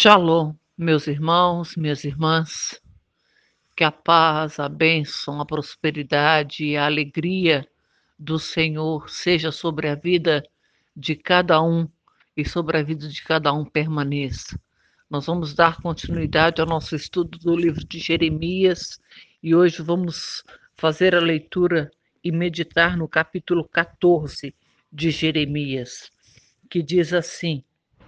Shalom, meus irmãos, minhas irmãs, que a paz, a bênção, a prosperidade e a alegria do Senhor seja sobre a vida de cada um e sobre a vida de cada um permaneça. Nós vamos dar continuidade ao nosso estudo do livro de Jeremias e hoje vamos fazer a leitura e meditar no capítulo 14 de Jeremias, que diz assim: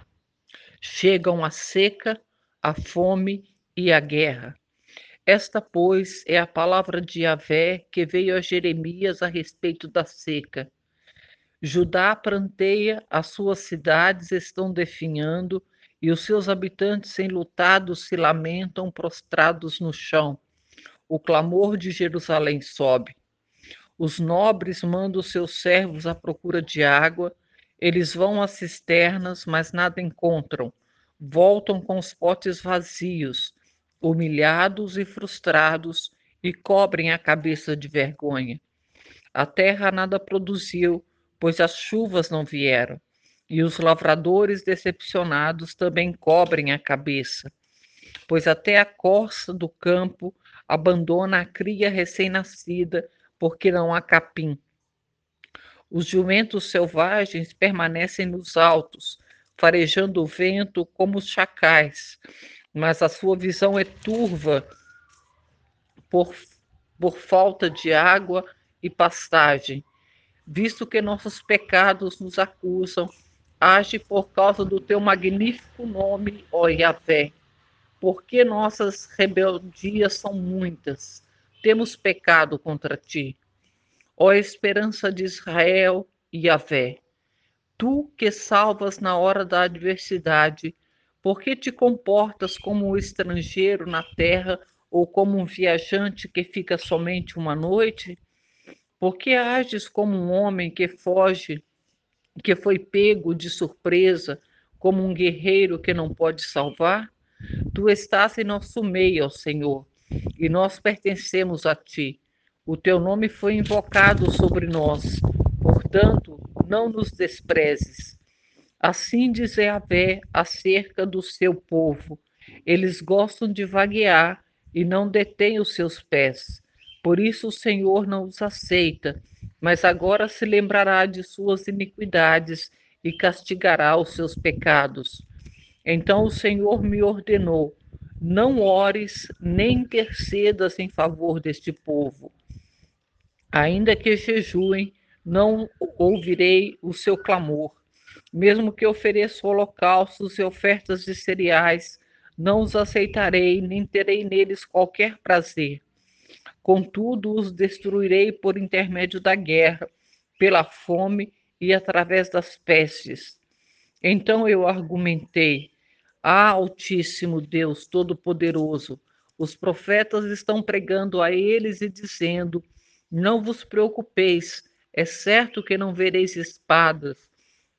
chegam a seca, a fome e a guerra. Esta, pois, é a palavra de Yahvé que veio a Jeremias a respeito da seca. Judá pranteia, as suas cidades estão definhando, e os seus habitantes enlutados se lamentam prostrados no chão. O clamor de Jerusalém sobe. Os nobres mandam seus servos à procura de água, eles vão às cisternas, mas nada encontram. Voltam com os potes vazios, humilhados e frustrados, e cobrem a cabeça de vergonha. A terra nada produziu, pois as chuvas não vieram, e os lavradores decepcionados também cobrem a cabeça, pois até a corça do campo abandona a cria recém-nascida, porque não há capim. Os jumentos selvagens permanecem nos altos, farejando o vento como os chacais, mas a sua visão é turva por, por falta de água e pastagem. Visto que nossos pecados nos acusam, age por causa do teu magnífico nome, ó Yahvé. Porque nossas rebeldias são muitas, temos pecado contra ti. Ó esperança de Israel, Yahvé, tu que salvas na hora da adversidade, por que te comportas como um estrangeiro na terra ou como um viajante que fica somente uma noite? Por que ages como um homem que foge, que foi pego de surpresa, como um guerreiro que não pode salvar? Tu estás em nosso meio, ó Senhor, e nós pertencemos a ti. O teu nome foi invocado sobre nós, portanto, não nos desprezes. Assim diz Yahvé acerca do seu povo: eles gostam de vaguear e não detêm os seus pés. Por isso o Senhor não os aceita, mas agora se lembrará de suas iniquidades e castigará os seus pecados. Então o Senhor me ordenou: não ores nem intercedas em favor deste povo. Ainda que jejuem, não ouvirei o seu clamor. Mesmo que ofereça holocaustos e ofertas de cereais, não os aceitarei, nem terei neles qualquer prazer. Contudo, os destruirei por intermédio da guerra, pela fome e através das pestes. Então eu argumentei: ah, Altíssimo Deus Todo-Poderoso, os profetas estão pregando a eles e dizendo: não vos preocupeis, é certo que não vereis espadas,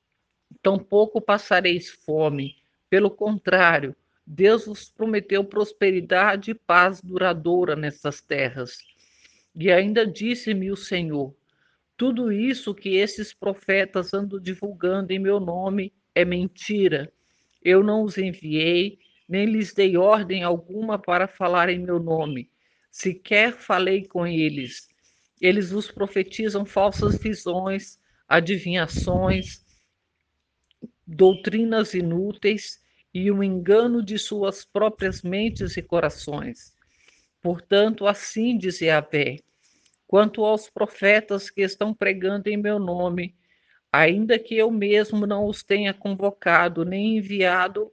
tampouco passareis fome. Pelo contrário, Deus vos prometeu prosperidade e paz duradoura nessas terras. E ainda disse-me o Senhor: tudo isso que esses profetas andam divulgando em meu nome é mentira. Eu não os enviei, nem lhes dei ordem alguma para falar em meu nome. Sequer falei com eles. Eles vos profetizam falsas visões, adivinhações, doutrinas inúteis e o engano de suas próprias mentes e corações. Portanto, assim diz Yahvé: quanto aos profetas que estão pregando em meu nome, ainda que eu mesmo não os tenha convocado nem enviado,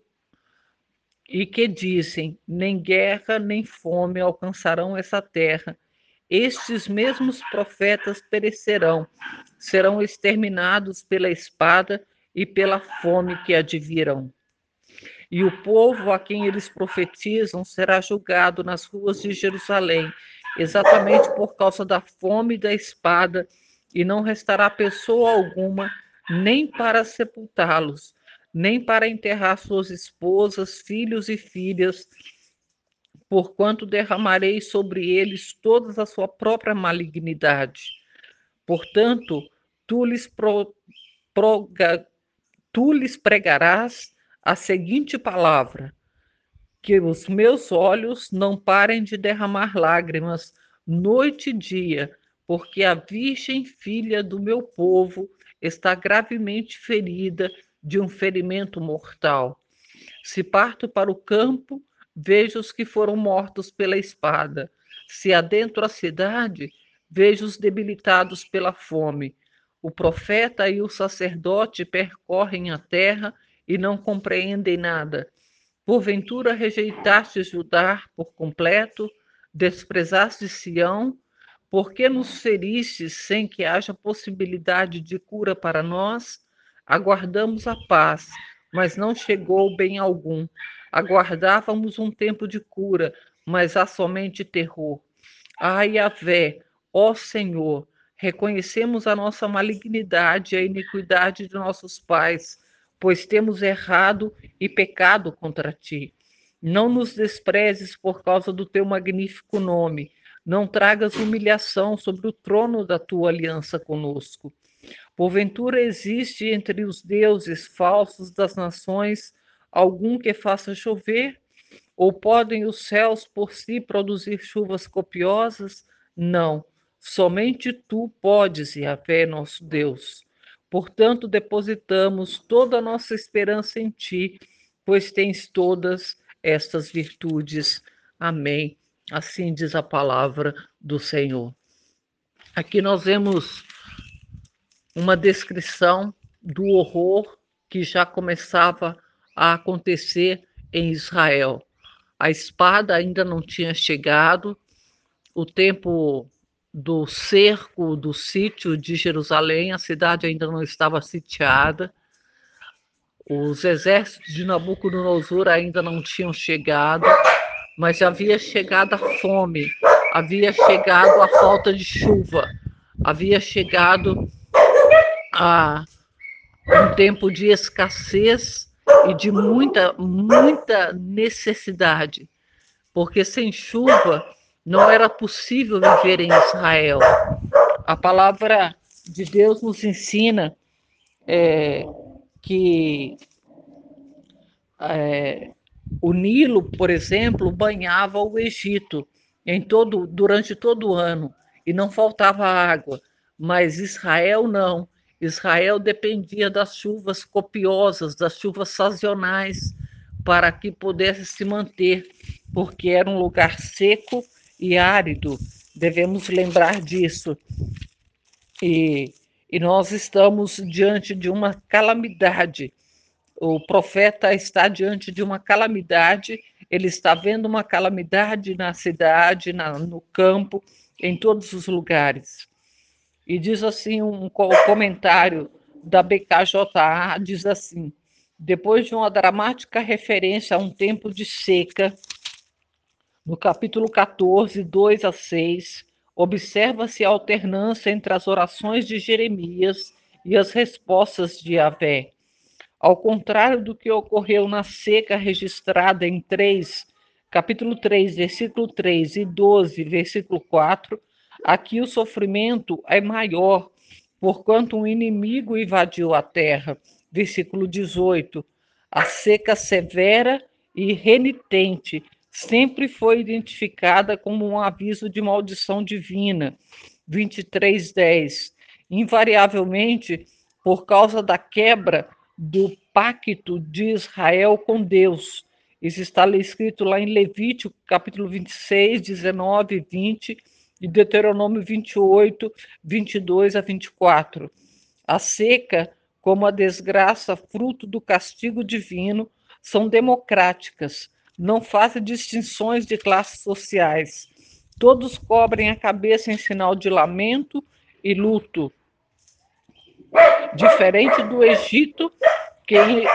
e que dizem: nem guerra nem fome alcançarão essa terra, estes mesmos profetas perecerão, serão exterminados pela espada e pela fome que advirão. E o povo a quem eles profetizam será julgado nas ruas de Jerusalém, exatamente por causa da fome e da espada, e não restará pessoa alguma nem para sepultá-los, nem para enterrar suas esposas, filhos e filhas, porquanto derramarei sobre eles toda a sua própria malignidade. Portanto, tu lhes, proga, tu lhes pregarás a seguinte palavra: que os meus olhos não parem de derramar lágrimas noite e dia, porque a virgem filha do meu povo está gravemente ferida de um ferimento mortal. Se parto para o campo, vejo os que foram mortos pela espada. Se adentro a cidade, vejo os debilitados pela fome. O profeta e o sacerdote percorrem a terra e não compreendem nada. Porventura rejeitaste Judá por completo, desprezaste Sião, por que nos feriste sem que haja possibilidade de cura para nós? Aguardamos a paz, mas não chegou bem algum. Aguardávamos um tempo de cura, mas há somente terror. Ai, Yahvé, ó Senhor, reconhecemos a nossa malignidade e a iniquidade de nossos pais, pois temos errado e pecado contra ti. Não nos desprezes por causa do teu magnífico nome. Não tragas humilhação sobre o trono da tua aliança conosco. Porventura existe entre os deuses falsos das nações algum que faça chover? Ou podem os céus por si produzir chuvas copiosas? Não, somente tu podes, Yahvé, nosso Deus. Portanto, depositamos toda a nossa esperança em ti, pois tens todas estas virtudes. Amém. Assim diz a palavra do Senhor. Aqui nós vemos uma descrição do horror que já começava a acontecer em Israel. A espada ainda não tinha chegado, o tempo do cerco, do sítio de Jerusalém, a cidade ainda não estava sitiada, os exércitos de Nabucodonosor ainda não tinham chegado, mas já havia chegado a fome, havia chegado a falta de chuva, havia chegado a um tempo de escassez e de muita necessidade, porque sem chuva não era possível viver em Israel. A palavra de Deus nos ensina que o Nilo, por exemplo, banhava o Egito durante todo o ano e não faltava água, mas Israel não. Israel dependia das chuvas copiosas, das chuvas sazonais, para que pudesse se manter, porque era um lugar seco e árido. Devemos lembrar disso. E, e nós estamos diante de uma calamidade. O profeta está diante de uma calamidade, ele está vendo uma calamidade na cidade, no campo, em todos os lugares. E diz assim um comentário da BKJA, diz assim: depois de uma dramática referência a um tempo de seca, no capítulo 14, 2 a 6, observa-se a alternância entre as orações de Jeremias e as respostas de Yahvé. Ao contrário do que ocorreu na seca registrada em capítulo 3, versículo 3 e 12, versículo 4, aqui o sofrimento é maior, porquanto um inimigo invadiu a terra. Versículo 18, a seca severa e renitente sempre foi identificada como um aviso de maldição divina. 23:10, invariavelmente por causa da quebra do pacto de Israel com Deus. Isso está escrito lá em Levítico, capítulo 26, 19 e 20, e Deuteronômio 28, 22 a 24. A seca, como a desgraça fruto do castigo divino, são democráticas, não fazem distinções de classes sociais. Todos cobrem a cabeça em sinal de lamento e luto. Diferente do Egito, que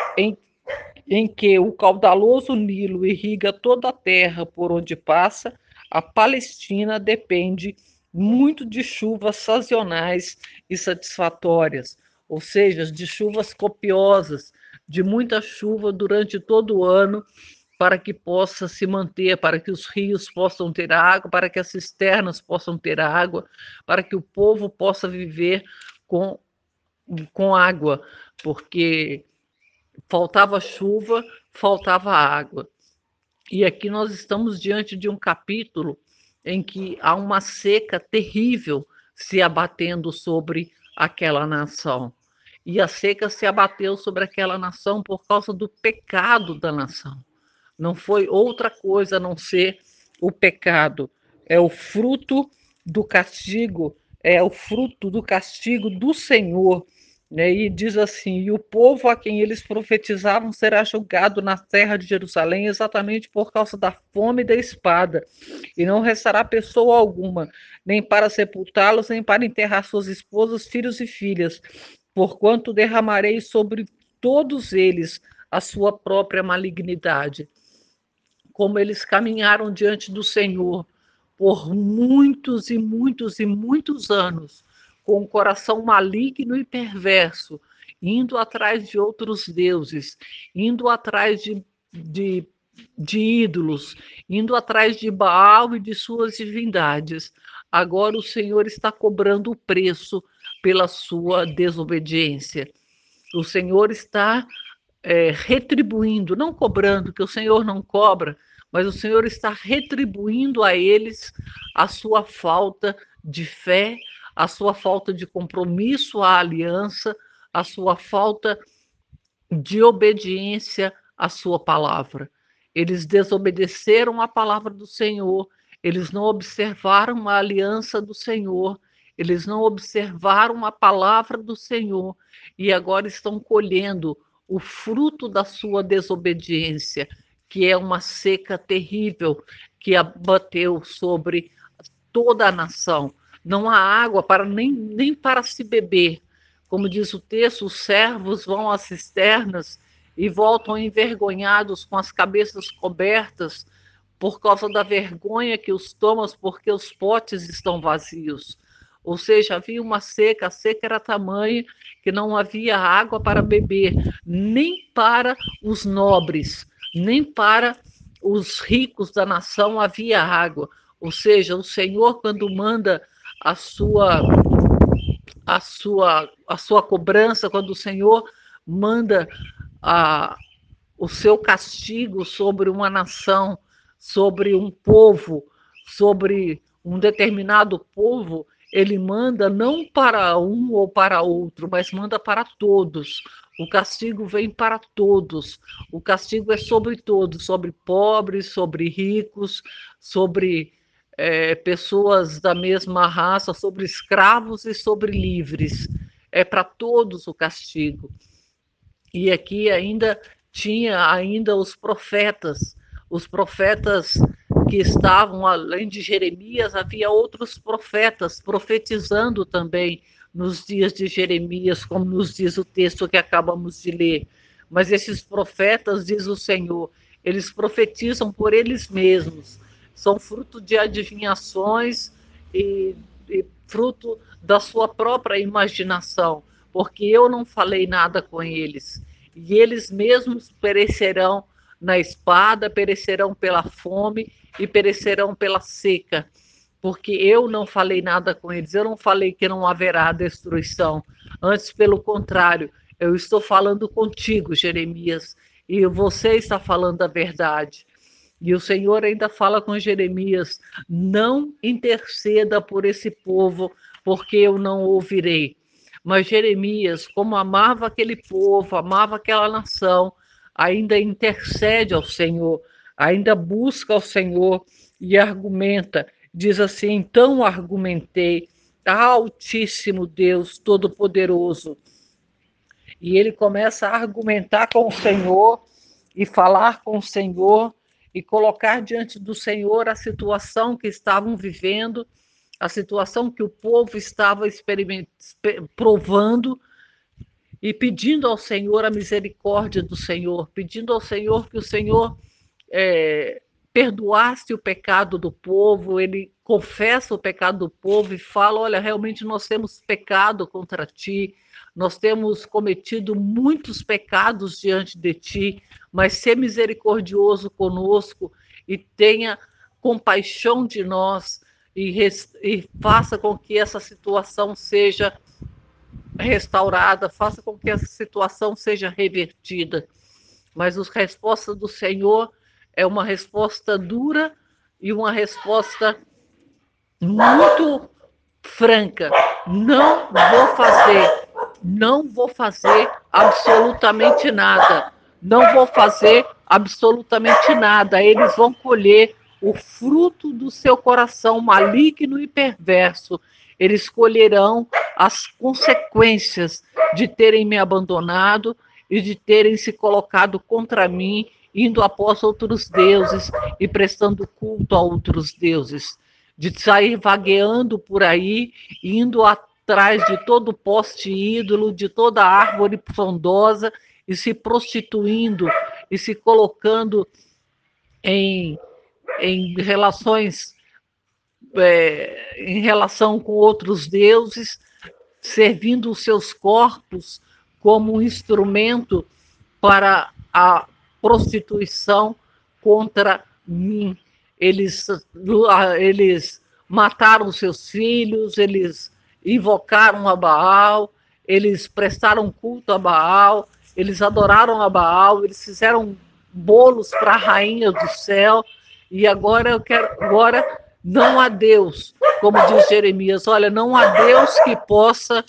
em que o caudaloso Nilo irriga toda a terra por onde passa, a Palestina depende muito de chuvas sazonais e satisfatórias, ou seja, de chuvas copiosas, de muita chuva durante todo o ano, para que possa se manter, para que os rios possam ter água, para que as cisternas possam ter água, para que o povo possa viver com, com água, porque faltava chuva, faltava água. E aqui nós estamos diante de um capítulo em que há uma seca terrível se abatendo sobre aquela nação. E a seca se abateu sobre aquela nação por causa do pecado da nação. Não foi outra coisa a não ser o pecado. É o fruto do castigo, é o fruto do castigo do Senhor. Né? E diz assim: e o povo a quem eles profetizavam será julgado na terra de Jerusalém exatamente por causa da fome e da espada, e não restará pessoa alguma, nem para sepultá-los, nem para enterrar suas esposas, filhos e filhas, porquanto derramarei sobre todos eles a sua própria malignidade. Como eles caminharam diante do Senhor por muitos e muitos e muitos anos, com o coração maligno e perverso, indo atrás de outros deuses, indo atrás de ídolos, indo atrás de Baal e de suas divindades. Agora o Senhor está cobrando o preço pela sua desobediência. O Senhor está retribuindo, não cobrando, que o Senhor não cobra, mas o Senhor está retribuindo a eles a sua falta de fé, a sua falta de compromisso à aliança, a sua falta de obediência à sua palavra. Eles desobedeceram a palavra do Senhor, eles não observaram a aliança do Senhor, eles não observaram a palavra do Senhor e agora estão colhendo o fruto da sua desobediência, que é uma seca terrível que abateu sobre toda a nação. Não há água para nem para se beber. Como diz o texto, os servos vão às cisternas e voltam envergonhados, com as cabeças cobertas, por causa da vergonha que os toma, porque os potes estão vazios. Ou seja, havia uma seca, a seca era tamanha que não havia água para beber, nem para os nobres, nem para os ricos da nação havia água. Ou seja, o Senhor, quando manda a sua cobrança, quando o Senhor manda a, o seu castigo sobre uma nação, sobre um povo, sobre um determinado povo, ele manda não para um ou para outro, mas manda para todos. O castigo vem para todos. O castigo é sobre todos, sobre pobres, sobre ricos, sobre pessoas da mesma raça, sobre escravos e sobre livres. É para todos o castigo. E aqui ainda tinha ainda os profetas que estavam além de Jeremias, havia outros profetas profetizando também nos dias de Jeremias, como nos diz o texto que acabamos de ler. Mas esses profetas, diz o Senhor, eles profetizam por eles mesmos, são fruto de adivinhações e fruto da sua própria imaginação, porque eu não falei nada com eles. E eles mesmos perecerão na espada, perecerão pela fome e perecerão pela seca, porque eu não falei nada com eles, eu não falei que não haverá destruição. Antes, pelo contrário, eu estou falando contigo, Jeremias, e você está falando a verdade. E o Senhor ainda fala com Jeremias: não interceda por esse povo, porque eu não ouvirei. Mas Jeremias, como amava aquele povo, amava aquela nação, ainda intercede ao Senhor, ainda busca ao Senhor e argumenta. Diz assim: então argumentei, Altíssimo Deus Todo-Poderoso. E ele começa a argumentar com o Senhor e falar com o Senhor e colocar diante do Senhor a situação que estavam vivendo, a situação que o povo estava provando e pedindo ao Senhor a misericórdia do Senhor, pedindo ao Senhor que o Senhor perdoasse o pecado do povo. Ele confessa o pecado do povo e fala: olha, realmente nós temos pecado contra ti, nós temos cometido muitos pecados diante de ti, mas sê misericordioso conosco e tenha compaixão de nós e faça com que essa situação seja restaurada, faça com que essa situação seja revertida. Mas a resposta do Senhor é uma resposta dura e uma resposta muito franca. Não vou fazer absolutamente nada. Não vou fazer absolutamente nada. Eles vão colher o fruto do seu coração maligno e perverso. Eles colherão as consequências de terem me abandonado e de terem se colocado contra mim, indo após outros deuses e prestando culto a outros deuses, de sair vagueando por aí, indo atrás de todo poste ídolo, de toda árvore frondosa e se prostituindo e se colocando em, em relações em relação com outros deuses, servindo os seus corpos como um instrumento para a prostituição contra mim. Eles mataram seus filhos, eles invocaram a Baal, eles prestaram culto a Baal, eles adoraram a Baal, eles fizeram bolos para a rainha do céu, e agora não há Deus, como diz Jeremias, olha, não há Deus que possa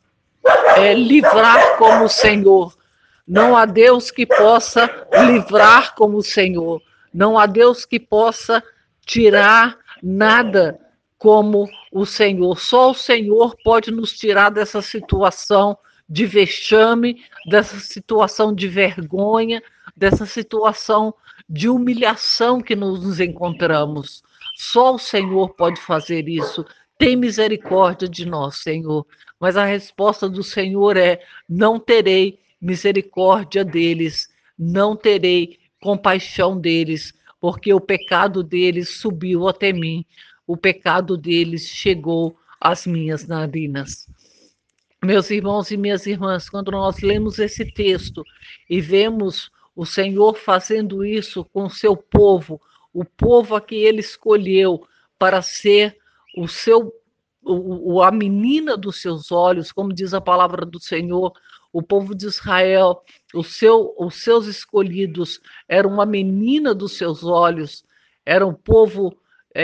livrar como o Senhor. Não há Deus que possa livrar como o Senhor. Não há Deus que possa tirar nada como o Senhor. Só o Senhor pode nos tirar dessa situação de vexame, dessa situação de vergonha, dessa situação de humilhação que nos encontramos. Só o Senhor pode fazer isso. Tem misericórdia de nós, Senhor. Mas a resposta do Senhor é: não terei misericórdia deles, não terei compaixão deles, porque o pecado deles subiu até mim, o pecado deles chegou às minhas narinas. Meus irmãos e minhas irmãs, quando nós lemos esse texto e vemos o Senhor fazendo isso com o seu povo, o povo a que ele escolheu para ser o seu a menina dos seus olhos, como diz a palavra do Senhor, o povo de Israel, os seus escolhidos eram uma menina dos seus olhos, era um povo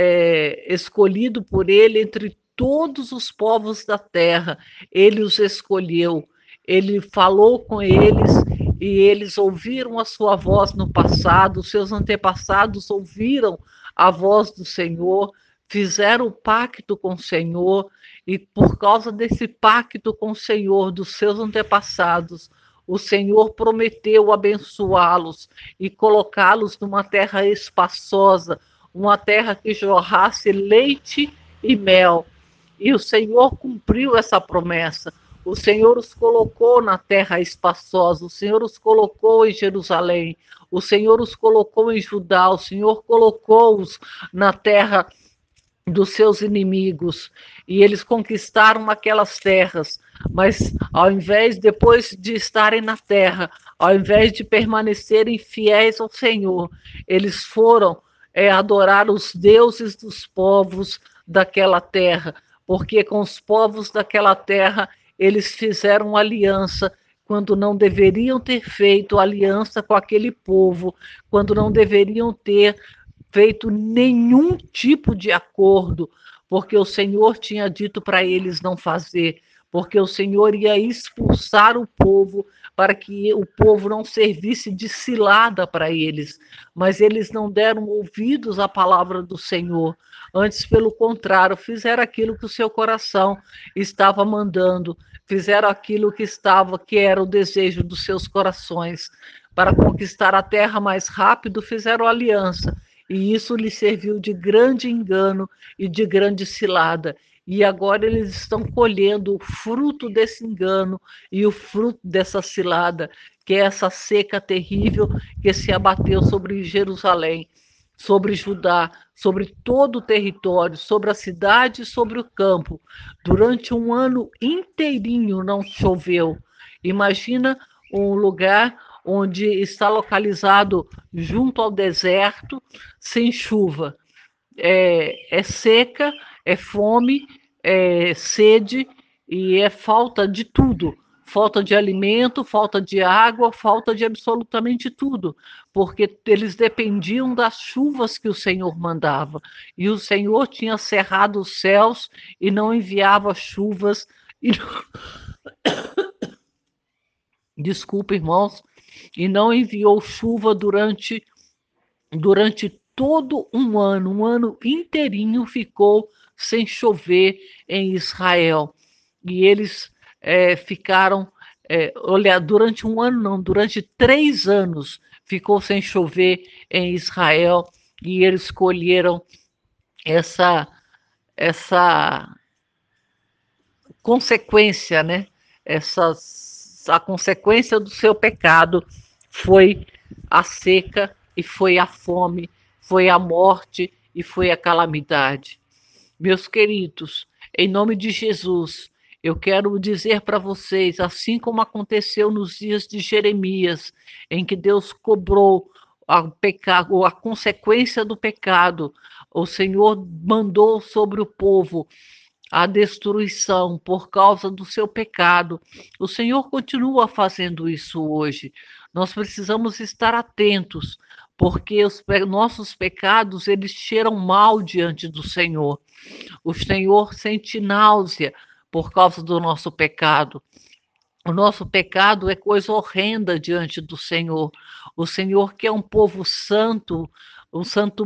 escolhido por ele entre todos os povos da terra. Ele os escolheu, ele falou com eles e eles ouviram a sua voz no passado, seus antepassados ouviram a voz do Senhor, fizeram o pacto com o Senhor, e por causa desse pacto com o Senhor dos seus antepassados, o Senhor prometeu abençoá-los e colocá-los numa terra espaçosa, uma terra que jorrasse leite e mel. E o Senhor cumpriu essa promessa. O Senhor os colocou na terra espaçosa, o Senhor os colocou em Jerusalém, o Senhor os colocou em Judá, o Senhor colocou-os na terra dos seus inimigos, e eles conquistaram aquelas terras, mas ao invés, depois de estarem na terra, ao invés de permanecerem fiéis ao Senhor, eles foram adorar os deuses dos povos daquela terra, porque com os povos daquela terra eles fizeram aliança quando não deveriam ter feito aliança com aquele povo, quando não deveriam ter feito nenhum tipo de acordo, porque o Senhor tinha dito para eles não fazer, porque o Senhor ia expulsar o povo para que o povo não servisse de cilada para eles, mas eles não deram ouvidos à palavra do Senhor, antes, pelo contrário, fizeram aquilo que o seu coração estava mandando, fizeram aquilo que era o desejo dos seus corações, para conquistar a terra mais rápido, fizeram aliança, e isso lhe serviu de grande engano e de grande cilada. E agora eles estão colhendo o fruto desse engano e o fruto dessa cilada, que é essa seca terrível que se abateu sobre Jerusalém, sobre Judá, sobre todo o território, sobre a cidade e sobre o campo. Durante um ano inteirinho não choveu. Imagina um lugar onde está localizado junto ao deserto, sem chuva. É seca, é fome, é sede e é falta de tudo. falta de alimento, falta de água, falta de absolutamente tudo, porque eles dependiam das chuvas que o Senhor mandava, e o Senhor tinha cerrado os céus e não enviava chuvas, e... desculpa, irmãos, e não enviou chuva durante todo um ano inteirinho ficou sem chover em Israel. E eles ficaram, olha, durante um ano não, durante 3 anos ficou sem chover em Israel, e eles colheram essa, essa consequência, né? A consequência do seu pecado foi a seca, e foi a fome, foi a morte e foi a calamidade. Meus queridos, em nome de Jesus, eu quero dizer para vocês, assim como aconteceu nos dias de Jeremias, em que Deus cobrou a consequência do pecado, o Senhor mandou sobre o povo a destruição por causa do seu pecado. O Senhor continua fazendo isso hoje. Nós precisamos estar atentos, porque os nossos pecados, eles cheiram mal diante do Senhor. O Senhor sente náusea por causa do nosso pecado. O nosso pecado é coisa horrenda diante do Senhor. O Senhor quer um povo santo, um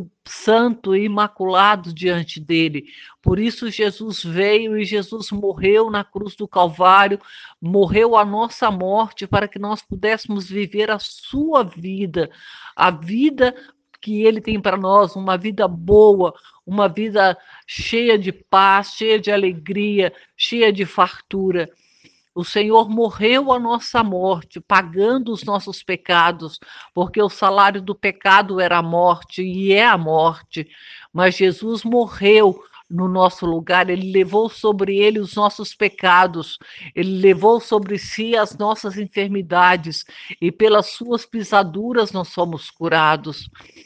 santo e imaculado diante dele. Por isso Jesus veio e Jesus morreu na cruz do Calvário, morreu a nossa morte para que nós pudéssemos viver a sua vida, a vida que ele tem para nós, uma vida boa, uma vida cheia de paz, cheia de alegria, cheia de fartura. O Senhor morreu a nossa morte, pagando os nossos pecados, porque o salário do pecado era a morte, e é a morte. Mas Jesus morreu no nosso lugar, ele levou sobre ele os nossos pecados, ele levou sobre si as nossas enfermidades, e pelas suas pisaduras nós somos curados.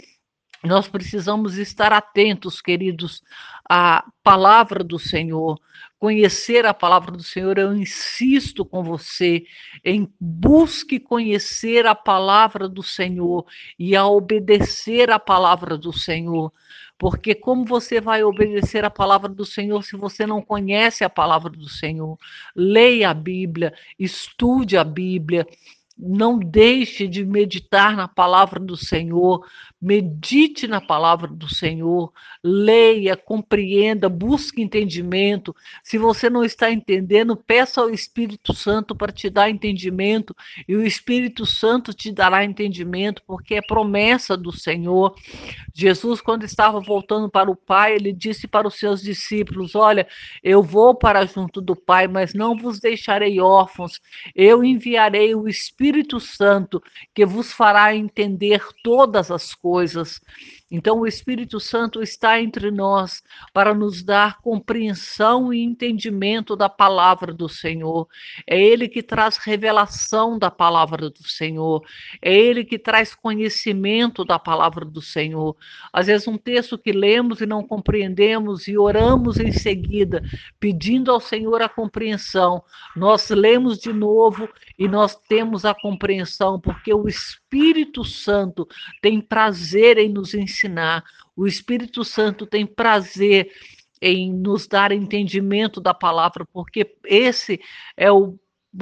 Nós precisamos estar atentos, queridos, à palavra do Senhor, conhecer a palavra do Senhor. Eu insisto com você em busque conhecer a palavra do Senhor e a obedecer a palavra do Senhor. Porque como você vai obedecer a palavra do Senhor se você não conhece a palavra do Senhor? Leia a Bíblia, estude a Bíblia, não deixe de meditar na palavra do Senhor, medite na palavra do Senhor, leia, compreenda, busque entendimento. Se você não está entendendo, peça ao Espírito Santo para te dar entendimento, e o Espírito Santo te dará entendimento, porque é promessa do Senhor. Jesus, quando estava voltando para o Pai, ele disse para os seus discípulos: olha, eu vou para junto do Pai, mas não vos deixarei órfãos. Eu enviarei o Espírito Santo, que vos fará entender todas as coisas. Então, o Espírito Santo está entre nós para nos dar compreensão e entendimento da palavra do Senhor. É Ele que traz revelação da palavra do Senhor. É Ele que traz conhecimento da palavra do Senhor. Às vezes, um texto que lemos e não compreendemos e oramos em seguida, pedindo ao Senhor a compreensão. Nós lemos de novo e nós temos a compreensão, porque o Espírito Santo tem prazer em nos ensinar, o Espírito Santo tem prazer em nos dar entendimento da palavra, porque esse é o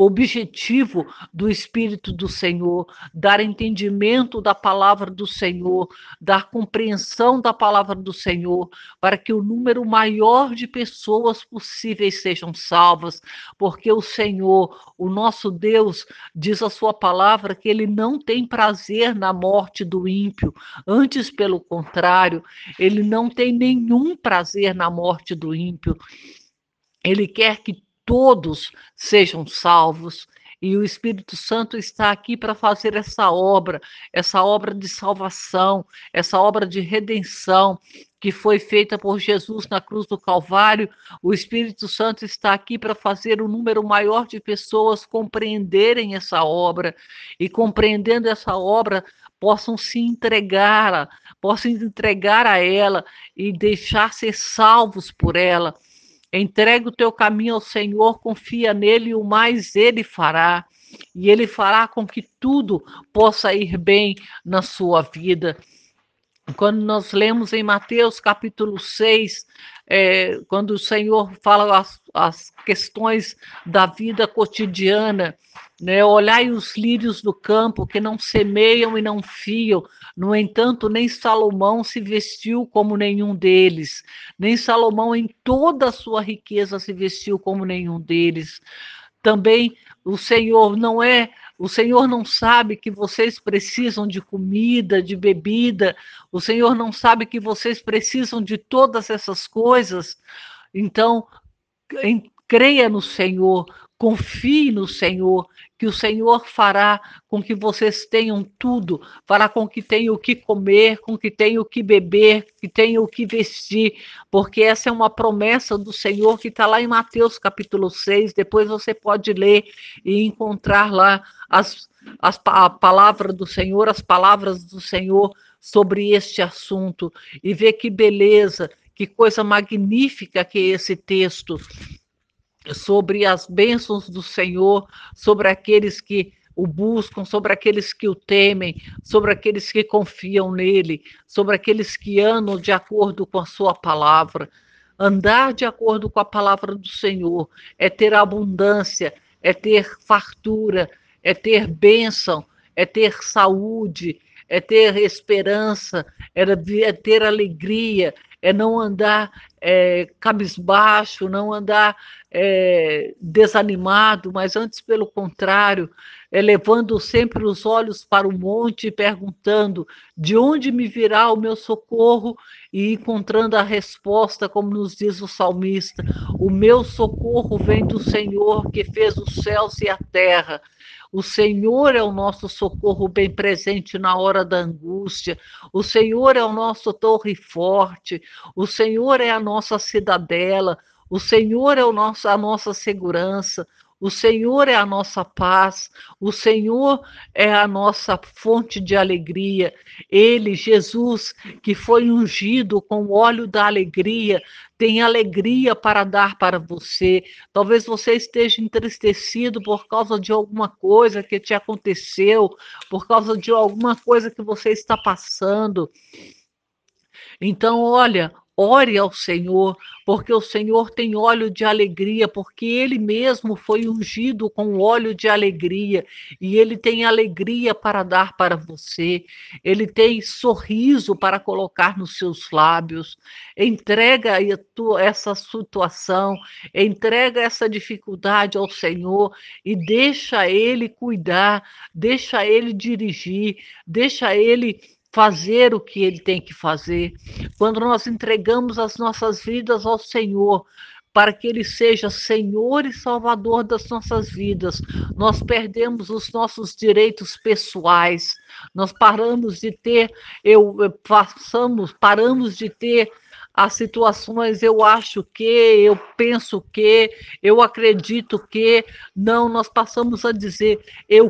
objetivo do Espírito do Senhor, dar entendimento da palavra do Senhor, dar compreensão da palavra do Senhor, para que o número maior de pessoas possíveis sejam salvas, porque o Senhor, o nosso Deus, diz a sua palavra que ele não tem prazer na morte do ímpio, antes, pelo contrário, ele não tem nenhum prazer na morte do ímpio. Ele quer que todos sejam salvos, e o Espírito Santo está aqui para fazer essa obra de salvação, essa obra de redenção que foi feita por Jesus na cruz do Calvário. O Espírito Santo está aqui para fazer o número maior de pessoas compreenderem essa obra, e compreendendo essa obra possam entregar a ela e deixar ser salvos por ela. Entrega o teu caminho ao Senhor, confia nele e o mais ele fará. E ele fará com que tudo possa ir bem na sua vida. Quando nós lemos em Mateus capítulo 6, quando o Senhor fala as questões da vida cotidiana, né? Olhai os lírios do campo que não semeiam e não fiam, no entanto, nem Salomão se vestiu como nenhum deles, nem Salomão em toda a sua riqueza se vestiu como nenhum deles. Também o Senhor não sabe que vocês precisam de comida, de bebida, o Senhor não sabe que vocês precisam de todas essas coisas. Então, creia no Senhor, confie no Senhor, que o Senhor fará com que vocês tenham tudo, fará com que tenham o que comer, com que tenham o que beber, que tenham o que vestir, porque essa é uma promessa do Senhor que está lá em Mateus capítulo 6, depois você pode ler e encontrar lá a palavra do Senhor, as palavras do Senhor sobre este assunto, e ver que beleza, que coisa magnífica que é esse texto, sobre as bênçãos do Senhor, sobre aqueles que o buscam, sobre aqueles que o temem, sobre aqueles que confiam nele, sobre aqueles que andam de acordo com a sua palavra. Andar de acordo com a palavra do Senhor é ter abundância, é ter fartura, é ter bênção, é ter saúde, é ter esperança, é ter alegria, é não andar cabisbaixo, não andar desanimado, mas antes pelo contrário, levando sempre os olhos para o monte e perguntando de onde me virá o meu socorro e encontrando a resposta, como nos diz o salmista: o meu socorro vem do Senhor que fez os céus e a terra. O Senhor é o nosso socorro bem presente na hora da angústia. O Senhor é o nosso torre forte. O Senhor é a nossa cidadela. O Senhor é a nossa segurança. O Senhor é a nossa paz. O Senhor é a nossa fonte de alegria. Ele, Jesus, que foi ungido com o óleo da alegria, tem alegria para dar para você. Talvez você esteja entristecido por causa de alguma coisa que te aconteceu, por causa de alguma coisa que você está passando. Então, olha, ore ao Senhor, porque o Senhor tem óleo de alegria, porque Ele mesmo foi ungido com óleo de alegria, e Ele tem alegria para dar para você, Ele tem sorriso para colocar nos seus lábios. Entrega essa situação, entrega essa dificuldade ao Senhor e deixa Ele cuidar, deixa Ele dirigir, deixa Ele fazer o que Ele tem que fazer. Quando nós entregamos as nossas vidas ao Senhor, para que Ele seja Senhor e Salvador das nossas vidas, nós perdemos os nossos direitos pessoais, nós paramos de ter, paramos de ter as situações, eu acho que, eu penso que, eu acredito que, não, nós passamos a dizer, eu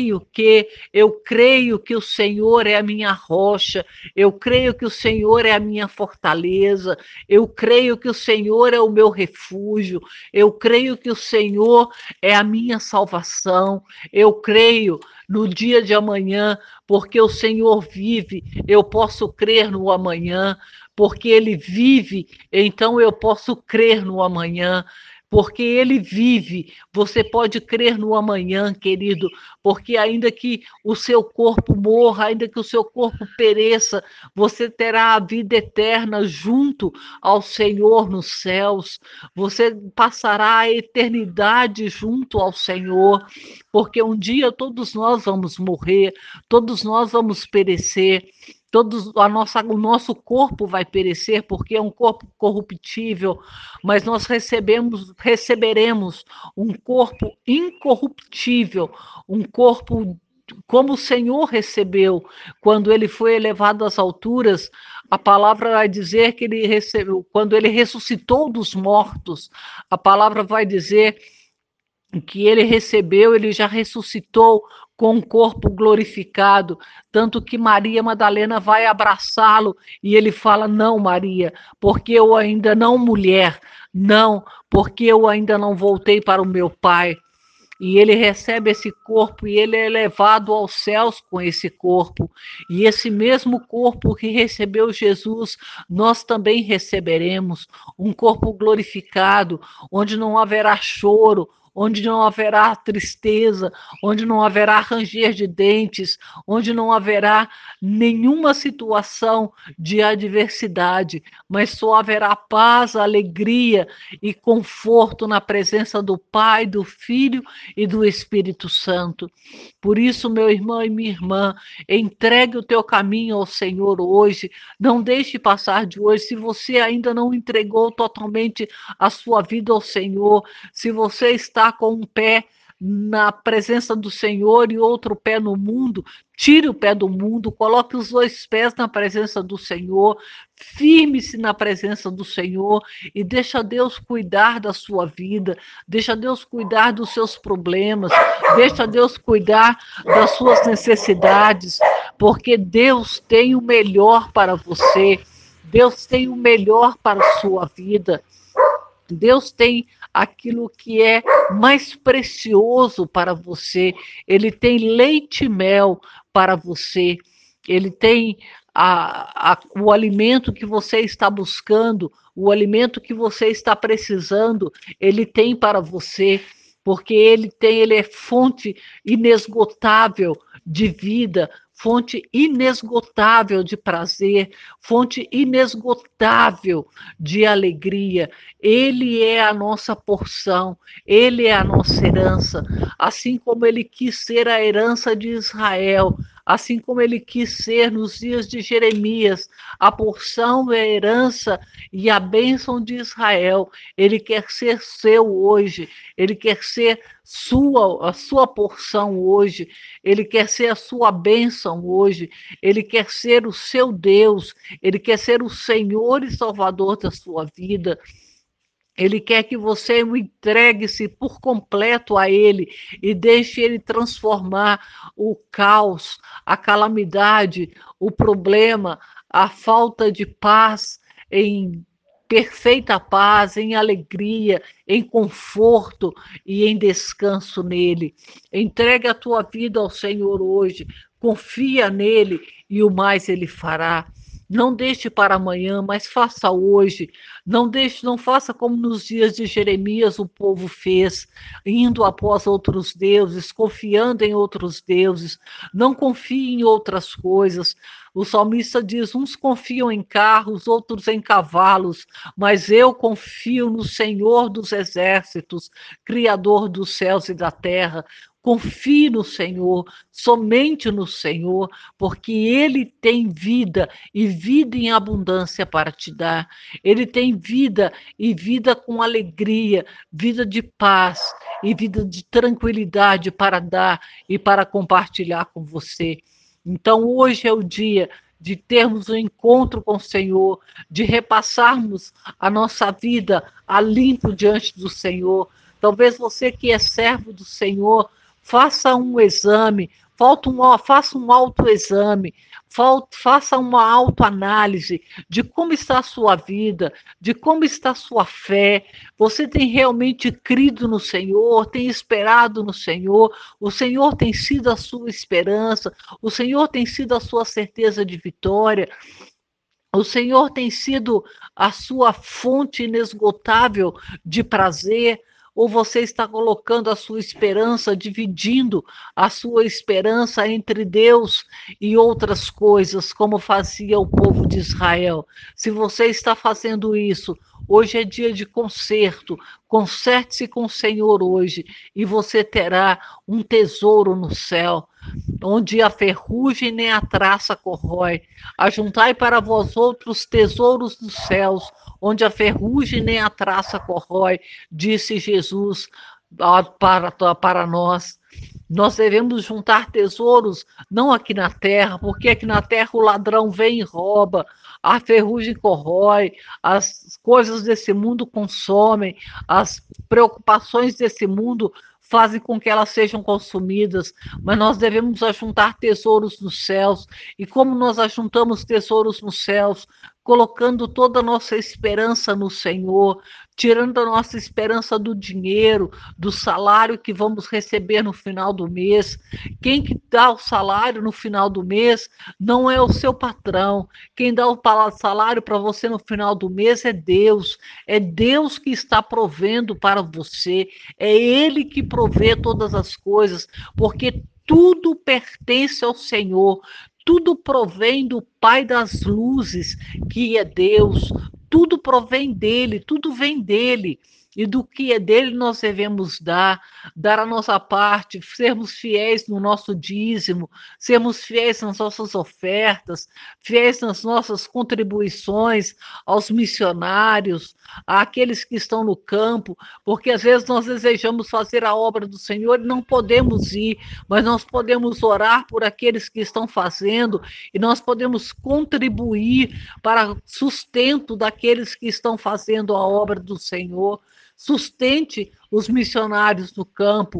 creio que o Senhor é a minha rocha, eu creio que o Senhor é a minha fortaleza, eu creio que o Senhor é o meu refúgio, eu creio que o Senhor é a minha salvação, eu creio no dia de amanhã, porque o Senhor vive, eu posso crer no amanhã, porque Ele vive, então eu posso crer no amanhã. Porque Ele vive, você pode crer no amanhã, querido, porque ainda que o seu corpo morra, ainda que o seu corpo pereça, você terá a vida eterna junto ao Senhor nos céus, você passará a eternidade junto ao Senhor, porque um dia todos nós vamos morrer, todos nós vamos perecer, o nosso corpo vai perecer, porque é um corpo corruptível, mas nós receberemos um corpo incorruptível, um corpo como o Senhor recebeu quando ele foi elevado às alturas. A palavra vai dizer que ele recebeu, quando ele ressuscitou dos mortos, a palavra vai dizer que ele recebeu, ele já ressuscitou com um corpo glorificado, tanto que Maria Madalena vai abraçá-lo e ele fala: não, Maria, porque eu ainda não mulher, não, porque eu ainda não voltei para o meu pai. E ele recebe esse corpo e ele é levado aos céus com esse corpo. E esse mesmo corpo que recebeu Jesus, nós também receberemos um corpo glorificado, onde não haverá choro, onde não haverá tristeza, onde não haverá ranger de dentes, onde não haverá nenhuma situação de adversidade, mas só haverá paz, alegria e conforto na presença do Pai, do Filho e do Espírito Santo. Por isso, meu irmão e minha irmã, entregue o teu caminho ao Senhor hoje. Não deixe passar de hoje. Se você ainda não entregou totalmente a sua vida ao Senhor, se você está com um pé na presença do Senhor e outro pé no mundo, tire o pé do mundo, coloque os dois pés na presença do Senhor, firme-se na presença do Senhor e deixa Deus cuidar da sua vida, deixa Deus cuidar dos seus problemas, deixa Deus cuidar das suas necessidades, porque Deus tem o melhor para você, Deus tem o melhor para a sua vida. Deus tem aquilo que é mais precioso para você. Ele tem leite e mel para você. Ele tem o alimento que você está buscando, o alimento que você está precisando, ele tem para você, porque ele é fonte inesgotável de vida, fonte inesgotável de prazer, fonte inesgotável de alegria. Ele é a nossa porção, ele é a nossa herança, assim como ele quis ser a herança de Israel, assim como ele quis ser nos dias de Jeremias, a porção, a herança e a bênção de Israel. Ele quer ser seu hoje, ele quer ser a sua porção hoje, ele quer ser a sua bênção hoje, ele quer ser o seu Deus, ele quer ser o Senhor e Salvador da sua vida. Ele quer que você o entregue-se por completo a Ele e deixe Ele transformar o caos, a calamidade, o problema, a falta de paz em perfeita paz, em alegria, em conforto e em descanso nele. Entregue a tua vida ao Senhor hoje, confia nele e o mais Ele fará. Não deixe para amanhã, mas faça hoje. Não faça como nos dias de Jeremias o povo fez, indo após outros deuses, confiando em outros deuses. Não confie em outras coisas. O salmista diz: uns confiam em carros, outros em cavalos, mas eu confio no Senhor dos exércitos, Criador dos céus e da terra. Confie no Senhor, somente no Senhor, porque Ele tem vida e vida em abundância para te dar. Ele tem vida e vida com alegria, vida de paz e vida de tranquilidade para dar e para compartilhar com você. Então, hoje é o dia de termos um encontro com o Senhor, de repassarmos a nossa vida a limpo diante do Senhor. Talvez você que é servo do Senhor, faça um exame, faça um autoexame, faça uma autoanálise de como está a sua vida, de como está a sua fé. Você tem realmente crido no Senhor, tem esperado no Senhor, o Senhor tem sido a sua esperança, o Senhor tem sido a sua certeza de vitória. O Senhor tem sido a sua fonte inesgotável de prazer, ou você está colocando a sua esperança, dividindo a sua esperança entre Deus e outras coisas, como fazia o povo de Israel? Se você está fazendo isso, hoje é dia de conserto, conserte-se com o Senhor hoje e você terá um tesouro no céu, onde a ferrugem nem a traça corrói. Ajuntai para vós outros tesouros dos céus, onde a ferrugem nem a traça corrói, disse Jesus para nós. Nós devemos juntar tesouros, não aqui na terra, porque aqui na terra o ladrão vem e rouba, a ferrugem corrói, as coisas desse mundo consomem, as preocupações desse mundo fazem com que elas sejam consumidas, mas nós devemos ajuntar tesouros nos céus. E como nós ajuntamos tesouros nos céus? Colocando toda a nossa esperança no Senhor, tirando a nossa esperança do dinheiro, do salário que vamos receber no final do mês. Quem que dá o salário no final do mês não é o seu patrão. Quem dá o salário para você no final do mês é Deus. É Deus que está provendo para você. É Ele que provê todas as coisas, porque tudo pertence ao Senhor. Tudo provém do Pai das luzes, que é Deus. Tudo provém dele, tudo vem dele. E do que é dele nós devemos dar a nossa parte, sermos fiéis no nosso dízimo, sermos fiéis nas nossas ofertas, fiéis nas nossas contribuições aos missionários, àqueles que estão no campo, porque às vezes nós desejamos fazer a obra do Senhor e não podemos ir, mas nós podemos orar por aqueles que estão fazendo e nós podemos contribuir para sustento daqueles que estão fazendo a obra do Senhor. Sustente os missionários no campo.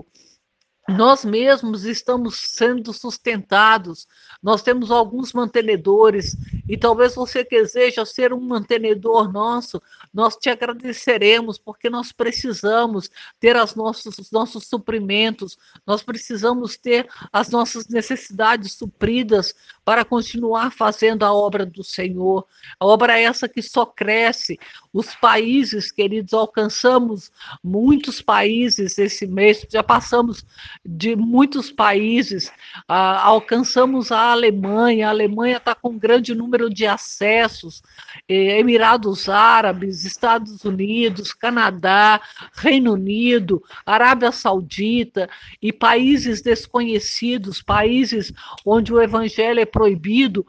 Nós mesmos estamos sendo sustentados, nós temos alguns mantenedores, e talvez você deseja ser um mantenedor nosso, nós te agradeceremos, porque nós precisamos ter os nossos suprimentos, nós precisamos ter as nossas necessidades supridas para continuar fazendo a obra do Senhor. A obra é essa que só cresce. Os países, queridos, alcançamos muitos países esse mês, já passamos de muitos países, alcançamos a Alemanha está com um grande número de acessos, Emirados Árabes, Estados Unidos, Canadá, Reino Unido, Arábia Saudita e países desconhecidos, países onde o evangelho é proibido,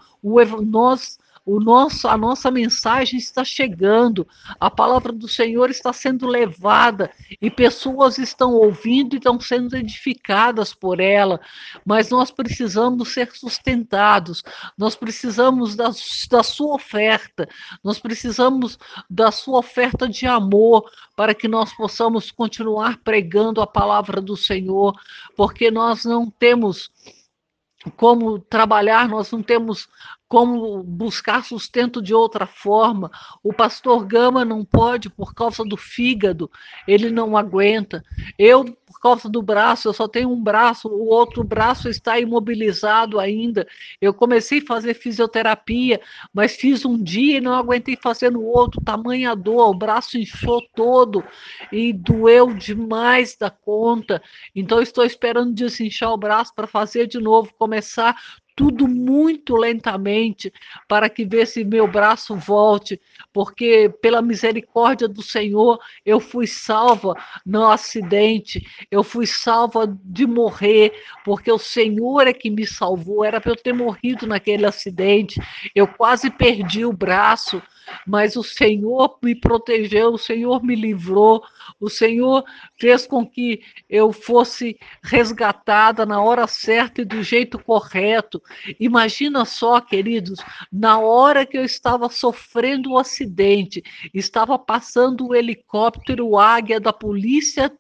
a nossa mensagem está chegando, a palavra do Senhor está sendo levada e pessoas estão ouvindo e estão sendo edificadas por ela, mas nós precisamos ser sustentados, nós precisamos da sua oferta, nós precisamos da sua oferta de amor para que nós possamos continuar pregando a palavra do Senhor, porque nós não temos como trabalhar, nós não temos como buscar sustento de outra forma. O pastor Gama não pode por causa do fígado, ele não aguenta. Eu, por causa do braço, eu só tenho um braço, o outro braço está imobilizado ainda. Eu comecei a fazer fisioterapia, mas fiz um dia e não aguentei fazer no outro, tamanha dor, o braço inchou todo e doeu demais da conta. Então, estou esperando desinchar o braço para fazer de novo, começar tudo muito lentamente, para que ver se meu braço volte, porque pela misericórdia do Senhor, eu fui salva no acidente, eu fui salva de morrer, porque o Senhor é que me salvou, era para eu ter morrido naquele acidente, eu quase perdi o braço, mas o Senhor me protegeu, o Senhor me livrou, o Senhor fez com que eu fosse resgatada na hora certa e do jeito correto. Imagina só, queridos, na hora que eu estava sofrendo o acidente, estava passando o helicóptero Águia da polícia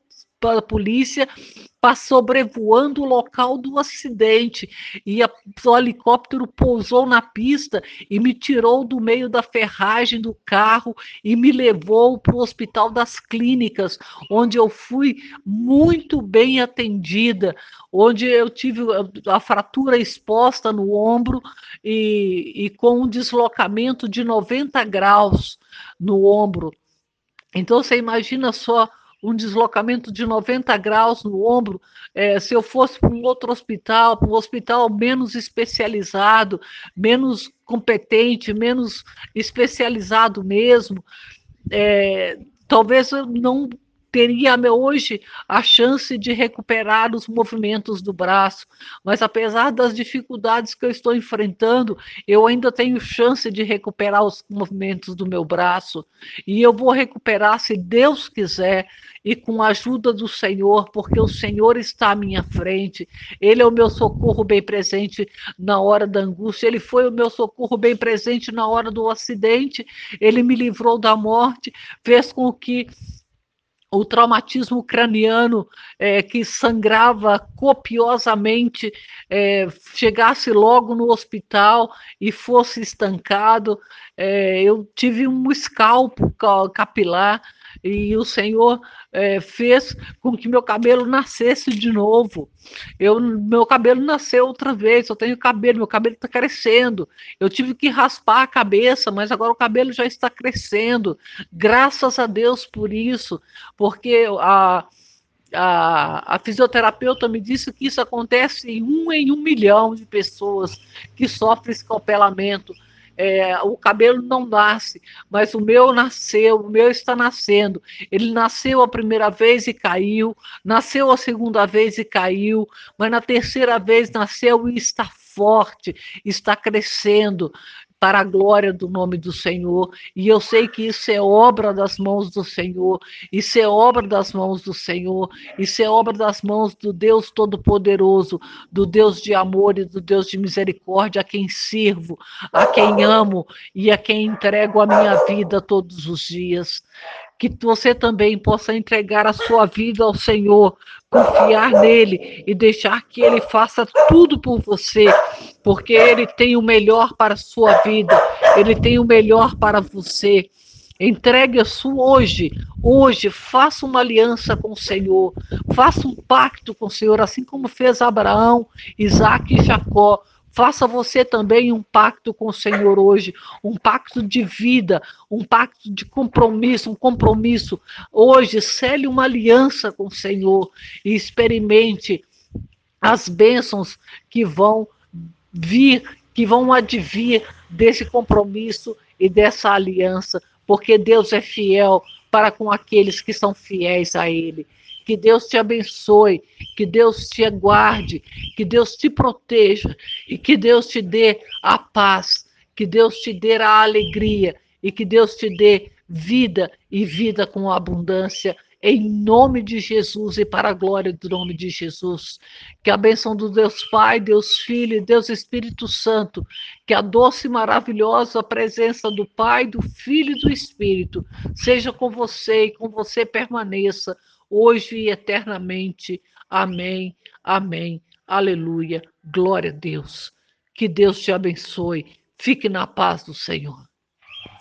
sobrevoando o local do acidente e o helicóptero pousou na pista e me tirou do meio da ferragem do carro e me levou para o Hospital das Clínicas, onde eu fui muito bem atendida, onde eu tive a fratura exposta no ombro e com um deslocamento de 90 graus no ombro. Então, você imagina só um deslocamento de 90 graus no ombro, se eu fosse para um outro hospital, para um hospital menos especializado, menos competente, menos especializado mesmo, talvez eu não teria hoje a chance de recuperar os movimentos do braço, mas apesar das dificuldades que eu estou enfrentando, eu ainda tenho chance de recuperar os movimentos do meu braço, e eu vou recuperar se Deus quiser, e com a ajuda do Senhor, porque o Senhor está à minha frente, Ele é o meu socorro bem presente na hora da angústia, Ele foi o meu socorro bem presente na hora do acidente, Ele me livrou da morte, fez com que o traumatismo craniano que sangrava copiosamente, chegasse logo no hospital e fosse estancado. Eu tive um escalpo capilar e o Senhor fez com que meu cabelo nascesse de novo. Meu cabelo nasceu outra vez, eu tenho cabelo, meu cabelo está crescendo. Eu tive que raspar a cabeça, mas agora o cabelo já está crescendo. Graças a Deus por isso, porque a fisioterapeuta me disse que isso acontece em 1 milhão de pessoas que sofrem escalpelamento. O cabelo não nasce, mas o meu nasceu, o meu está nascendo. Ele nasceu a primeira vez e caiu, nasceu a segunda vez e caiu, mas na terceira vez nasceu e está forte, está crescendo para a glória do nome do Senhor. E eu sei que isso é obra das mãos do Senhor, isso é obra das mãos do Senhor, isso é obra das mãos do Deus Todo-Poderoso, do Deus de amor e do Deus de misericórdia, a quem sirvo, a quem amo e a quem entrego a minha vida todos os dias. Que você também possa entregar a sua vida ao Senhor, confiar nele e deixar que ele faça tudo por você, porque ele tem o melhor para a sua vida, ele tem o melhor para você. Entregue a sua hoje, faça uma aliança com o Senhor, faça um pacto com o Senhor, assim como fez Abraão, Isaac e Jacó. Faça você também um pacto com o Senhor hoje, um pacto de vida, um pacto de compromisso, um compromisso. Hoje, cele uma aliança com o Senhor e experimente as bênçãos que vão vir, que vão advir desse compromisso e dessa aliança, porque Deus é fiel para com aqueles que são fiéis a Ele. Que Deus te abençoe, que Deus te guarde, que Deus te proteja e que Deus te dê a paz, que Deus te dê a alegria e que Deus te dê vida e vida com abundância, em nome de Jesus e para a glória do nome de Jesus. Que a bênção do Deus Pai, Deus Filho e Deus Espírito Santo, que a doce e maravilhosa presença do Pai, do Filho e do Espírito seja com você e com você permaneça hoje e eternamente. Amém, amém, aleluia, glória a Deus. Que Deus te abençoe. Fique na paz do Senhor.